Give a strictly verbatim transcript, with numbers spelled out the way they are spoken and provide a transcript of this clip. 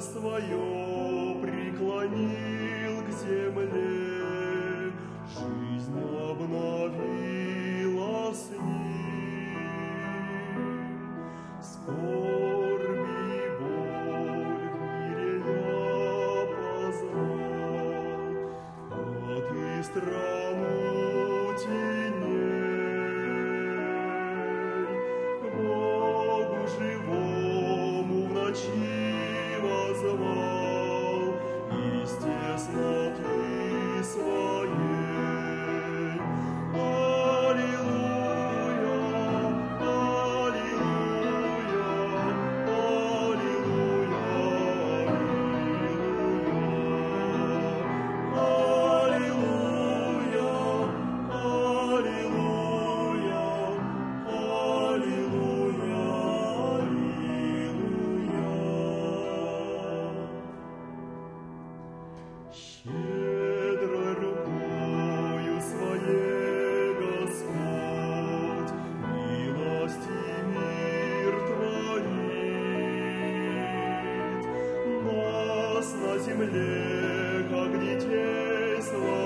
свое преклонил к земле, жизнь обновила с ним. Скорби и боль в мире я познал, а ты страну теней. К Богу живому в ночи возвал из тесноты своей. Аллилуйя, аллилуйя, аллилуйя, аллилуйя, аллилуйя, аллилуйя, аллилуйя. Щедрой рукою своей Господь милость и мир творит. Нас на земле, как детей своих,